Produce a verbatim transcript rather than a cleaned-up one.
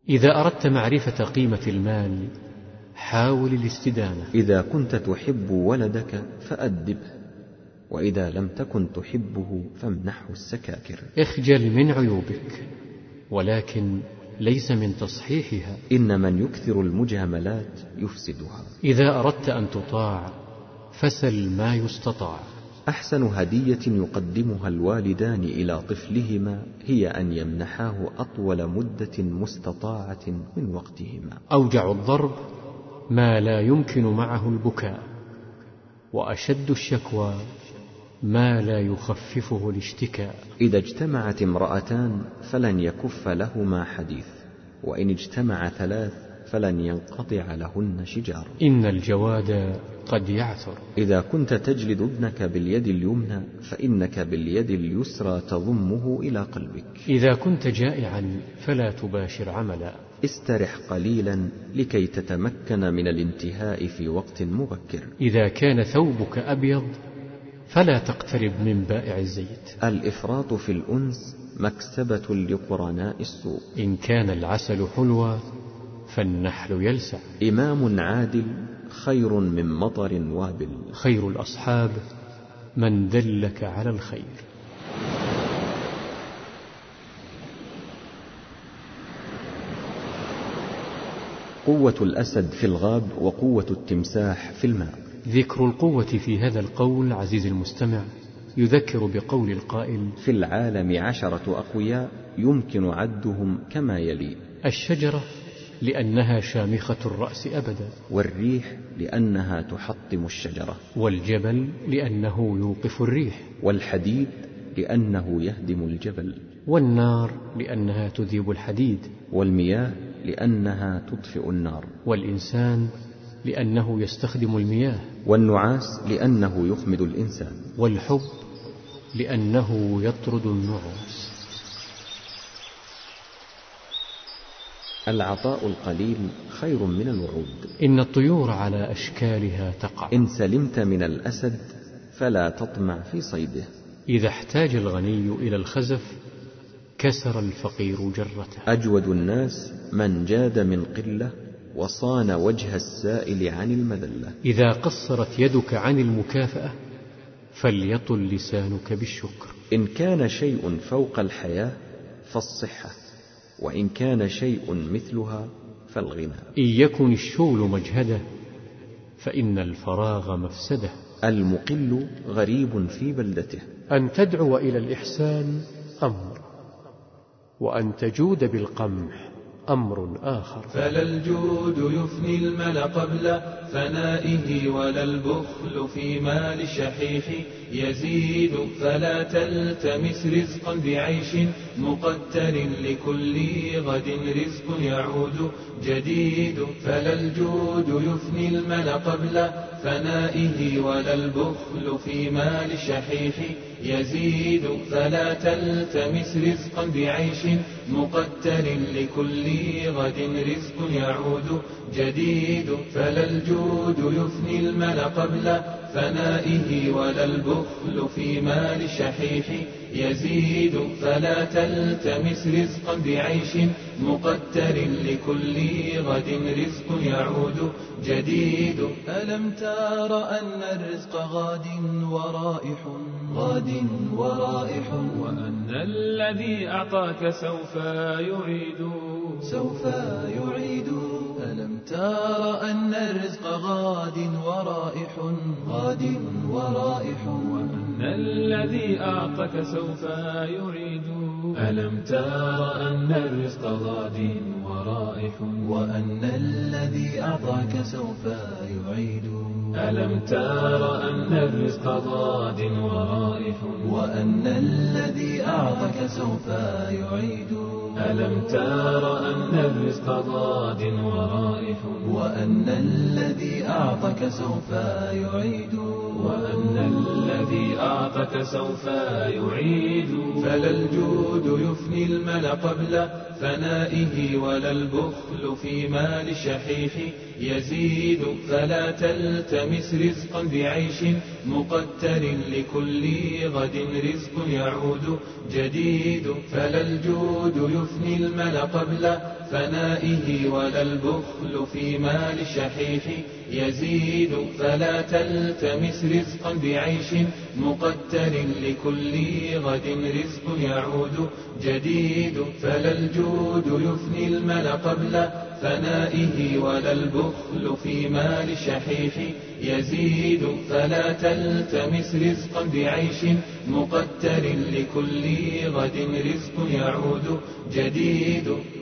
إذا أردت معرفة قيمة المال حاول الاستدامة. إذا كنت تحب ولدك فأدبه، وإذا لم تكن تحبه فامنحه السكاكر. اخجل من عيوبك ولكن ليس من تصحيحها. إن من يكثر المجاملات يفسدها. إذا أردت أن تطاع فسل ما يستطاع. أحسن هدية يقدمها الوالدان إلى طفلهما هي أن يمنحاه أطول مدة مستطاعة من وقتهما. أوجع الضرب ما لا يمكن معه البكاء، وأشد الشكوى ما لا يخففه الاشتكاء. إذا اجتمعت امرأتان فلن يكف لهما حديث، وإن اجتمع ثلاث فلن ينقطع لهن شجار. إن الجواد قد يعثر. إذا كنت تجلد ابنك باليد اليمنى فإنك باليد اليسرى تضمه إلى قلبك. إذا كنت جائعا فلا تباشر عملا. استرح قليلا لكي تتمكن من الانتهاء في وقت مبكر. إذا كان ثوبك أبيض فلا تقترب من بائع الزيت. الإفراط في الأنس مكسبة لقرناء السوء. إن كان العسل حلوى فالنحل يلسع. إمام عادل خير من مطر وابل. خير الأصحاب من دلك على الخير. قوة الأسد في الغاب وقوة التمساح في الماء. ذكر القوة في هذا القول عزيز المستمع يذكر بقول القائل: في العالم عشرة أقوياء يمكن عدهم كما يلي: الشجرة لأنها شامخة الرأس أبدا، والريح لأنها تحطم الشجرة، والجبل لأنه يوقف الريح، والحديد لأنه يهدم الجبل، والنار لأنها تذيب الحديد، والمياه لأنها تطفئ النار، والإنسان لأنه يستخدم المياه، والنعاس لأنه يخمد الإنسان، والحب لأنه يطرد النعوس. العطاء القليل خير من الوعود. إن الطيور على أشكالها تقع. إن سلمت من الأسد فلا تطمع في صيده. إذا احتاج الغني إلى الخزف كسر الفقير جرته. أجود الناس من جاد من قلة وصان وجه السائل عن المذلة. إذا قصرت يدك عن المكافأة فليطل لسانك بالشكر. إن كان شيء فوق الحياة فالصحة، وإن كان شيء مثلها فالغنى. إن يكن الشول مجهدة فإن الفراغ مفسدة. المقل غريب في بلدته. أن تدعو إلى الإحسان أمر، وأن تجود بالقمح أمر آخر. فلا الجود يفني المل قبل فنائه، ولا البخل في مال الشحيح يزيد. فلا تلتمس رزقا بعيش مقدر، لكل غد رزق يعود جديد. فلا الجود يفني المل قبل فنائه، ولا البخل في مال الشحيح يزيد. فلا تلتمس رزقا بعيش مقدر، لكل غد رزق يعود جديد. فلا الجود يفني المل قبل فنائه، ولا البخل في مال الشحيح يزيد. فلا تلتمس رزقا بعيش مقدر، لكل غد رزق يعود جديد. ألم تر أن الرزق غاد ورائح غاد ورائح، وأن الذي أعطاك سوف يعيد سوف يعيد. ألم تر أن الرزق غاد ورائح غاد ورائح، وأن الذي أعطاك سوف يعيد. ألم تر أن الرزق غاد ورائح، وأن الذي أعطاك سوف يعيد. ألم تر أن الرزق غاد ورائح، وأن الذي أعطاك سوف يعيد. ألم تر أن الرزق غاد ورائح، وأن الذي أعطاك سوف يعيد. وأن الذي أعطاك سوف يعيد. فلا الجود يفني المل قبل فنائه، ولا البخل في مال الشحيح يزيد. فلا تلتمس رزقا بعيش مقدر، لكل غد رزق يعود جديد. فلا الجود يفني المل قبل فنائه ولا البخل في مال شحيح يزيد فلا تلتمس رزقا بعيش مقتر لكل غد رزق يعود جديد فلا الجود يفني المل قبل فنائه ولا البخل في مال شحيح يزيد فلا تلتمس رزقا بعيش مقتر لكل غد رزق يعود جديد